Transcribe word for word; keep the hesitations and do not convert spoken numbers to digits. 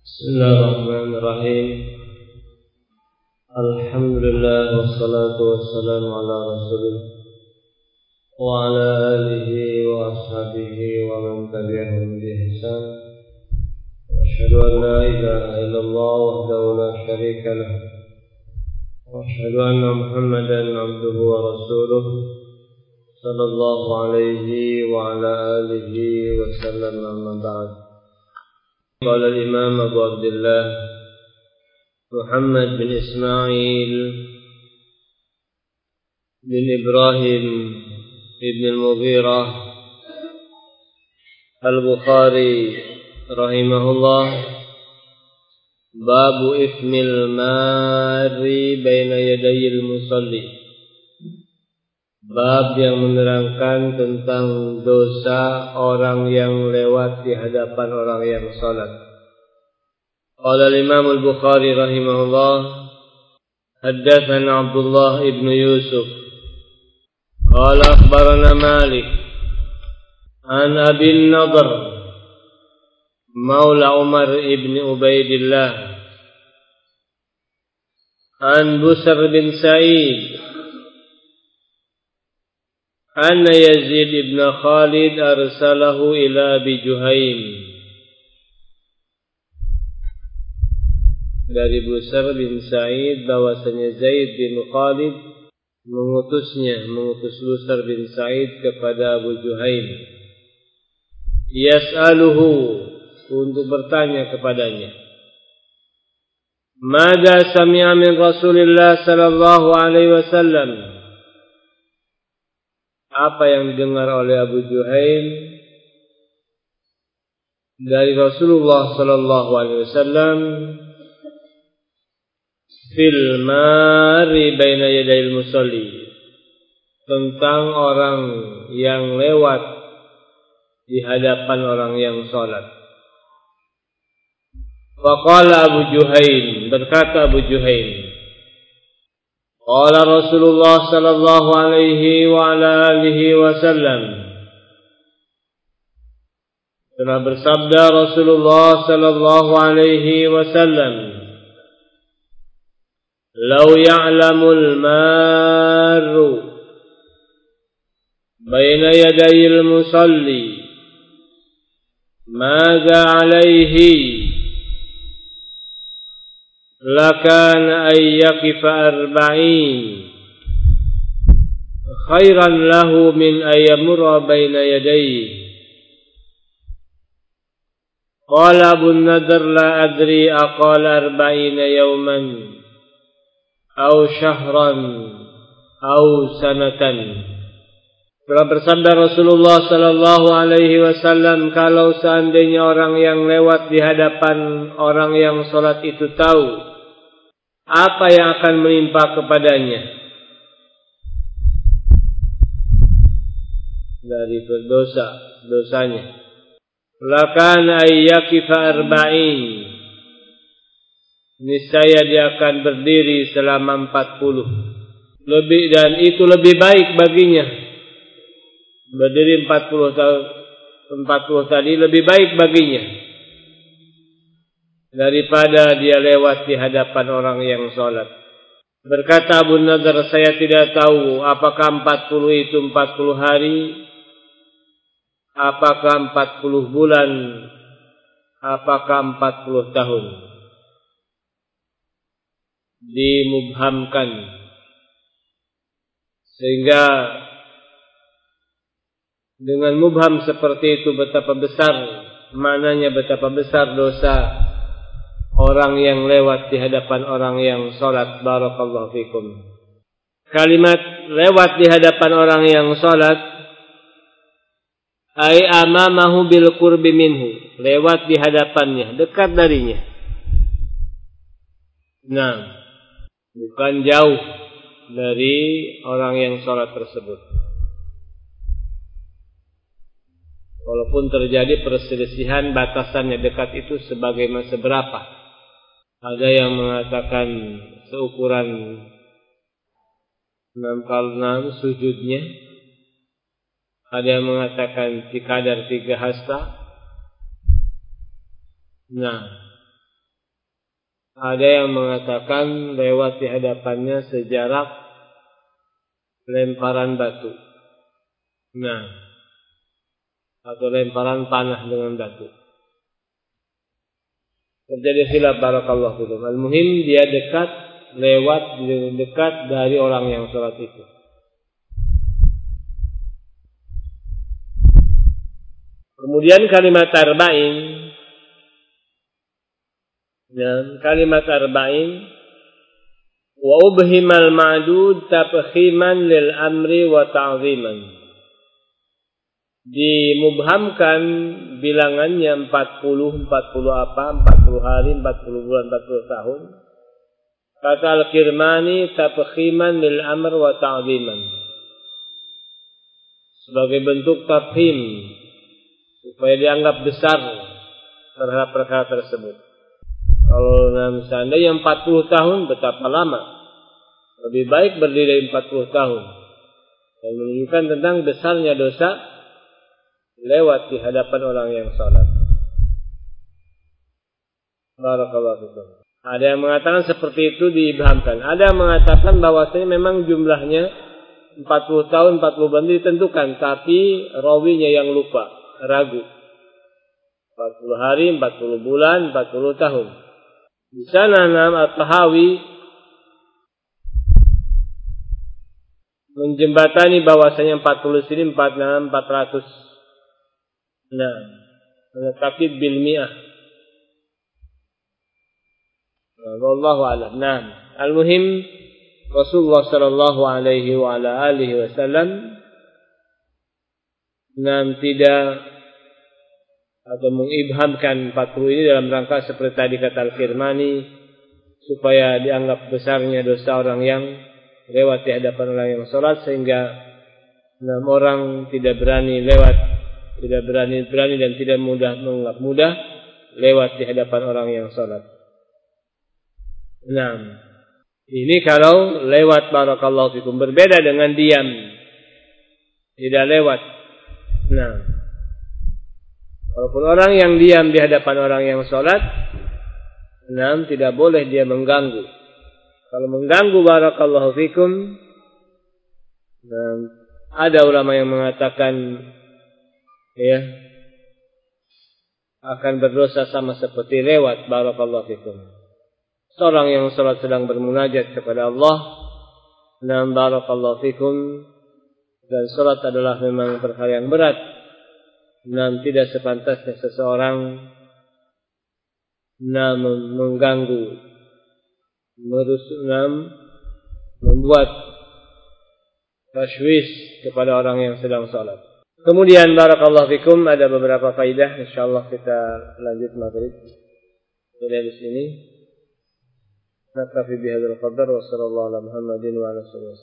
Bismillahirrahmanirrahim. Alhamdulillah wassalatu wassalamu ala Rasulillah wa ala alihi wa ashabihi wa man tabi'ahum bi ihsan. Wa asyhadu an la ilaha illallah wahdahu la syarika lah. Wa asyhadu anna Muhammadan abduhu wa rasuluh sallallahu alaihi wa ala alihi wa sallam, amma ba'd. Qala al-Imam Abu Abdullah Muhammad bin Ismail bin Ibrahim ibn al-Mughirah al-Bukhari rahimahullah, babu ismil mari baina yadayil musalli. Bab yang menerangkan tentang dosa orang yang lewat di hadapan orang yang salat. Qala al-Imam al-Bukhari rahimahullah, haddatsana Abdullah ibn Yusuf qala akhbarana Malik an Abi Nadhr maula Umar ibn Ubaidillah an Busr bin Sa'id anna Yazid ibn Khalid arsalahu ila Abi Juhaim. Dari Busr bin Sa'id bahwasanya Zaid bin Khalid mengutusnya, mengutus Busr bin Sa'id kepada Abu Juhaim, yas'aluhu, untuk bertanya kepadanya, mada sami'a min Rasulillah sallallahu alaihi wasallam, apa yang didengar oleh Abu Juhaim dari Rasulullah sallallahu alaihi wasallam fil mari baina yadayil musalli, tentang orang yang lewat di hadapan orang yang salat. Faqala Abu Juhaim, berkata Abu Juhaim, qala Rasulullah sallallahu alaihi wa ala alihi wasallam, telah bersabda Rasulullah sallallahu alaihi wasallam, law ya'lamul maru baina yadayil musalli madza alaihi lakana ay yaqifa arba'in khairan lahu min ayyamura baina yadayhi. Qala Abu Nadr la adri aqala arba'ina yawman aw syahran aw sanatan. Telah bersabda Rasulullah sallallahu alaihi wasallam, kalau seandainya orang yang lewat di hadapan orang yang salat itu tahu apa yang akan menimpa kepadanya dari berdosa dosanya, lakana ayyaqifa arba'in, niscaya dia akan berdiri selama empat puluh, lebih, dan itu lebih baik baginya. Berdiri empat puluh tahun, empat puluh tadi lebih baik baginya daripada dia lewat di hadapan orang yang salat. Berkata Abu Nadhr, saya tidak tahu apakah empat puluh itu empat puluh hari, apakah empat puluh bulan, apakah empat puluh tahun. Dimubhamkan, sehingga dengan mubham seperti itu betapa besar maknanya, betapa besar dosa orang yang lewat di hadapan orang yang salat. Barakallahu fikum. Kalimat lewat di hadapan orang yang salat, ai amamahu bil qurbi minhu, lewat di hadapannya, dekat darinya. Nah, bukan jauh dari orang yang salat tersebut. Walaupun terjadi perselisihan batasannya dekat itu sebagaimana seberapa. Ada yang mengatakan seukuran enam kali enam sujudnya. Ada yang mengatakan kadar tiga hasta. Nah, Ada yang mengatakan lewat di hadapannya sejarak lemparan batu. Nah, atau lemparan panah dengan batu. Terjadi khilaf barakallahu fikum. Al-muhim dia dekat, lewat dekat dari orang yang sholat itu. Kemudian kalimat arba'in, dan kalimat arba'in, wa ubhimal ma'dud tafkhiman lil amri wa ta'ziman. Dimubhamkan bilangannya empat puluh, empat puluh apa, empat puluh hari, empat puluh bulan, empat puluh tahun. Kata Al-Kirmani, tafkhiman lil amr wa ta'ziman. Sebagai bentuk tafkhim, supaya dianggap besar terhadap perkara tersebut. Kalau misalnya yang empat puluh tahun, betapa lama. Lebih baik berdiri empat puluh tahun. Dan menunjukkan tentang besarnya dosa lewat di hadapan orang yang salat. Barakallahu fikum. Ada yang mengatakan seperti itu diibhamkan. Ada yang mengatakan bahwasanya memang jumlahnya empat puluh tahun, empat puluh bulan ditentukan, tapi rawinya yang lupa, ragu. empat puluh hari, empat puluh bulan, empat puluh tahun. Di sana nama At-Tahawi menjembatani bahwasanya empat puluh sini empat puluh enam, empat ratus. Nah, menetapkan bil mi'ah. Wallahu a'lam. Nah, al-muhim Rasulullah sallallahu alaihi wa ala alihi wasallam nam tidak atau mengibhamkan empat puluh ini dalam rangka seperti tadi kata Al-Kirmani, supaya dianggap besarnya dosa orang yang lewat di hadapan orang yang salat, sehingga enam orang tidak berani lewat, tidak berani-berani dan tidak mudah menganggap mudah lewat di hadapan orang yang salat. Nah, ini kalau lewat barakallahu fikum, berbeda dengan diam, tidak lewat. Nah, walaupun orang yang diam di hadapan orang yang salat, nah, tidak boleh dia mengganggu. Kalau mengganggu barakallahu fikum, nah, ada ulama yang mengatakan ya akan berdosa sama seperti lewat barakallahu fikum. Seorang yang salat sedang bermunajat kepada Allah, nah barakallahu fikum, dan salat adalah memang perkara yang berat. Nah, tidak sepantasnya seseorang nah mengganggu, merusuk, membuat tashwish kepada orang yang sedang salat. Kemudian barakallahu fikum, ada beberapa faedah, insyaallah kita lanjut maghrib. Dari di sini naktafi bihadzal qadar wa sallallahu ala Muhammadin wa ala alihi